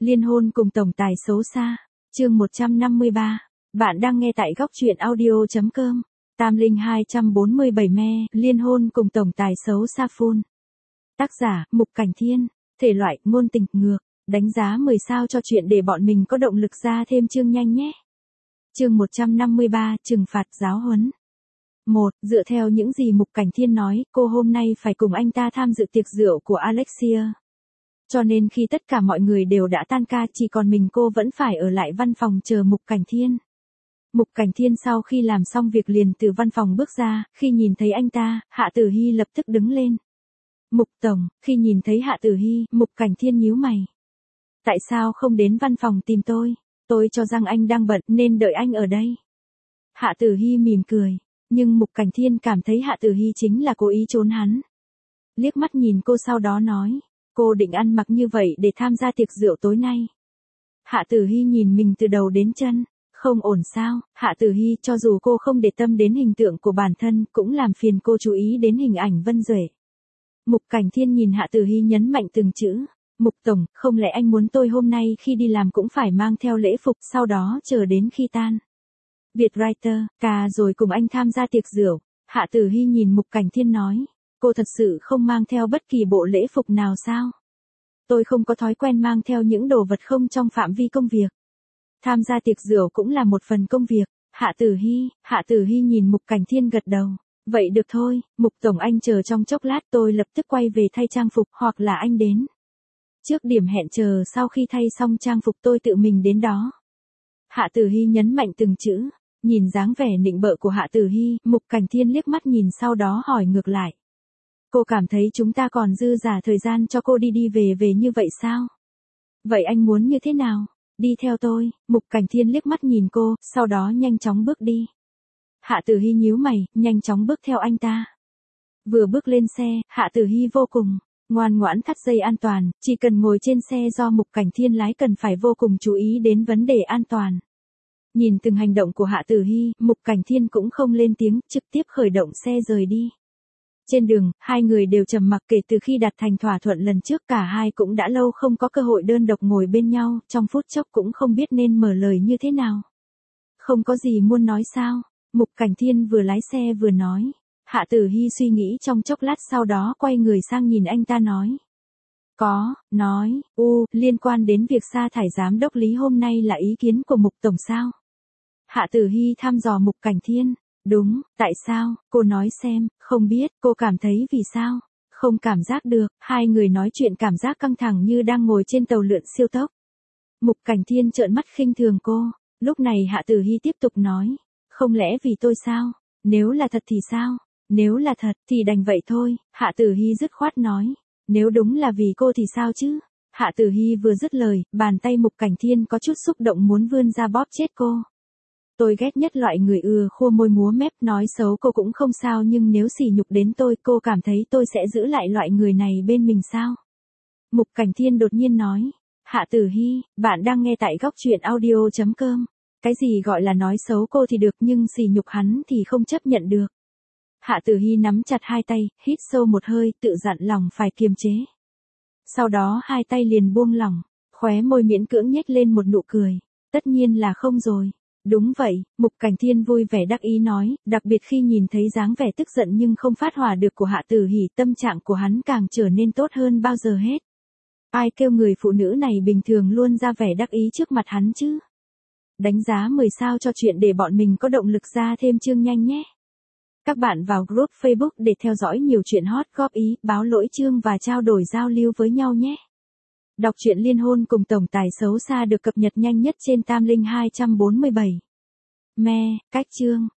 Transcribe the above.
Liên hôn cùng tổng tài xấu xa. Chương 153. Bạn đang nghe tại góc truyện audio.com. Tam Linh 247 me, liên hôn cùng tổng tài xấu xa full. Tác giả, Mục Cảnh Thiên. Thể loại, ngôn tình, ngược. Đánh giá 10 sao cho chuyện để bọn mình có động lực ra thêm chương nhanh nhé. Chương 153, trừng phạt giáo huấn. 1. Dựa theo những gì Mục Cảnh Thiên nói, cô hôm nay phải cùng anh ta tham dự tiệc rượu của Alexia. Cho nên khi tất cả mọi người đều đã tan ca, chỉ còn mình cô vẫn phải ở lại văn phòng chờ Mục Cảnh Thiên. Mục Cảnh Thiên sau khi làm xong việc liền từ văn phòng bước ra, khi nhìn thấy anh ta, Hạ Tử Hy lập tức đứng lên. Mục Tổng, khi nhìn thấy Hạ Tử Hy, Mục Cảnh Thiên nhíu mày. Tại sao không đến văn phòng tìm tôi? Tôi cho rằng anh đang bận nên đợi anh ở đây. Hạ Tử Hy mỉm cười, nhưng Mục Cảnh Thiên cảm thấy Hạ Tử Hy chính là cố ý trốn hắn. Liếc mắt nhìn cô sau đó nói, cô định ăn mặc như vậy để tham gia tiệc rượu tối nay. Hạ Tử Hy nhìn mình từ đầu đến chân, không ổn sao? Hạ Tử Hy cho dù cô không để tâm đến hình tượng của bản thân cũng làm phiền cô chú ý đến hình ảnh Vân Duệ. Mục Cảnh Thiên nhìn Hạ Tử Hy nhấn mạnh từng chữ. Mục Tổng, không lẽ anh muốn tôi hôm nay khi đi làm cũng phải mang theo lễ phục sau đó chờ đến khi tan Vietwriter, ca rồi cùng anh tham gia tiệc rượu. Hạ Tử Hy nhìn Mục Cảnh Thiên nói, cô thật sự không mang theo bất kỳ bộ lễ phục nào sao? Tôi không có thói quen mang theo những đồ vật không trong phạm vi công việc. Tham gia tiệc rượu cũng là một phần công việc. Hạ Tử Hy nhìn Mục Cảnh Thiên gật đầu. Vậy được thôi, Mục Tổng anh chờ trong chốc lát tôi lập tức quay về thay trang phục hoặc là anh đến. Trước điểm hẹn chờ sau khi thay xong trang phục tôi tự mình đến đó. Hạ Tử Hy nhấn mạnh từng chữ, nhìn dáng vẻ nịnh bợ của Hạ Tử Hy, Mục Cảnh Thiên liếc mắt nhìn sau đó hỏi ngược lại. Cô cảm thấy chúng ta còn dư dả thời gian cho cô đi về như vậy sao? Vậy anh muốn như thế nào? Đi theo tôi, Mục Cảnh Thiên liếc mắt nhìn cô, sau đó nhanh chóng bước đi. Hạ Tử Hy nhíu mày, nhanh chóng bước theo anh ta. Vừa bước lên xe, Hạ Tử Hy vô cùng ngoan ngoãn thắt dây an toàn, chỉ cần ngồi trên xe do Mục Cảnh Thiên lái cần phải vô cùng chú ý đến vấn đề an toàn. Nhìn từng hành động của Hạ Tử Hy, Mục Cảnh Thiên cũng không lên tiếng, trực tiếp khởi động xe rời đi. Trên đường, hai người đều trầm mặc kể từ khi đạt thành thỏa thuận lần trước, cả hai cũng đã lâu không có cơ hội đơn độc ngồi bên nhau, trong phút chốc cũng không biết nên mở lời như thế nào. Không có gì muốn nói sao? Mục Cảnh Thiên vừa lái xe vừa nói. Hạ Tử Hy suy nghĩ trong chốc lát sau đó quay người sang nhìn anh ta nói. Liên quan đến việc sa thải giám đốc Lý hôm nay là ý kiến của Mục Tổng sao? Hạ Tử Hy thăm dò Mục Cảnh Thiên. Đúng, tại sao? Cô nói xem, không biết, cô cảm thấy vì sao? Không cảm giác được, hai người nói chuyện cảm giác căng thẳng như đang ngồi trên tàu lượn siêu tốc. Mục Cảnh Thiên trợn mắt khinh thường cô, lúc này Hạ Tử Hy tiếp tục nói. Không lẽ vì tôi sao? Nếu là thật thì sao? Nếu là thật thì đành vậy thôi, Hạ Tử Hy dứt khoát nói. Nếu đúng là vì cô thì sao chứ? Hạ Tử Hy vừa dứt lời, bàn tay Mục Cảnh Thiên có chút xúc động muốn vươn ra bóp chết cô. Tôi ghét nhất loại người khua môi múa mép, nói xấu cô cũng không sao nhưng nếu sỉ nhục đến tôi, cô cảm thấy tôi sẽ giữ lại loại người này bên mình sao? Mục Cảnh Thiên đột nhiên nói. Hạ Tử Hy, bạn đang nghe tại góc truyện audio.com. Cái gì gọi là nói xấu cô thì được nhưng sỉ nhục hắn thì không chấp nhận được. Hạ Tử Hy nắm chặt hai tay, hít sâu một hơi, tự dặn lòng phải kiềm chế. Sau đó hai tay liền buông lỏng, khóe môi miễn cưỡng nhếch lên một nụ cười. Tất nhiên là không rồi. Đúng vậy, Mục Cảnh Thiên vui vẻ đắc ý nói, đặc biệt khi nhìn thấy dáng vẻ tức giận nhưng không phát hỏa được của Hạ Tử Hy, tâm trạng của hắn càng trở nên tốt hơn bao giờ hết. Ai kêu người phụ nữ này bình thường luôn ra vẻ đắc ý trước mặt hắn chứ? Đánh giá 10 sao cho chuyện để bọn mình có động lực ra thêm chương nhanh nhé. Các bạn vào group Facebook để theo dõi nhiều chuyện hot, góp ý, báo lỗi chương và trao đổi giao lưu với nhau nhé. Đọc truyện liên hôn cùng tổng tài xấu xa được cập nhật nhanh nhất trên Tam Linh 247. Me, cách chương.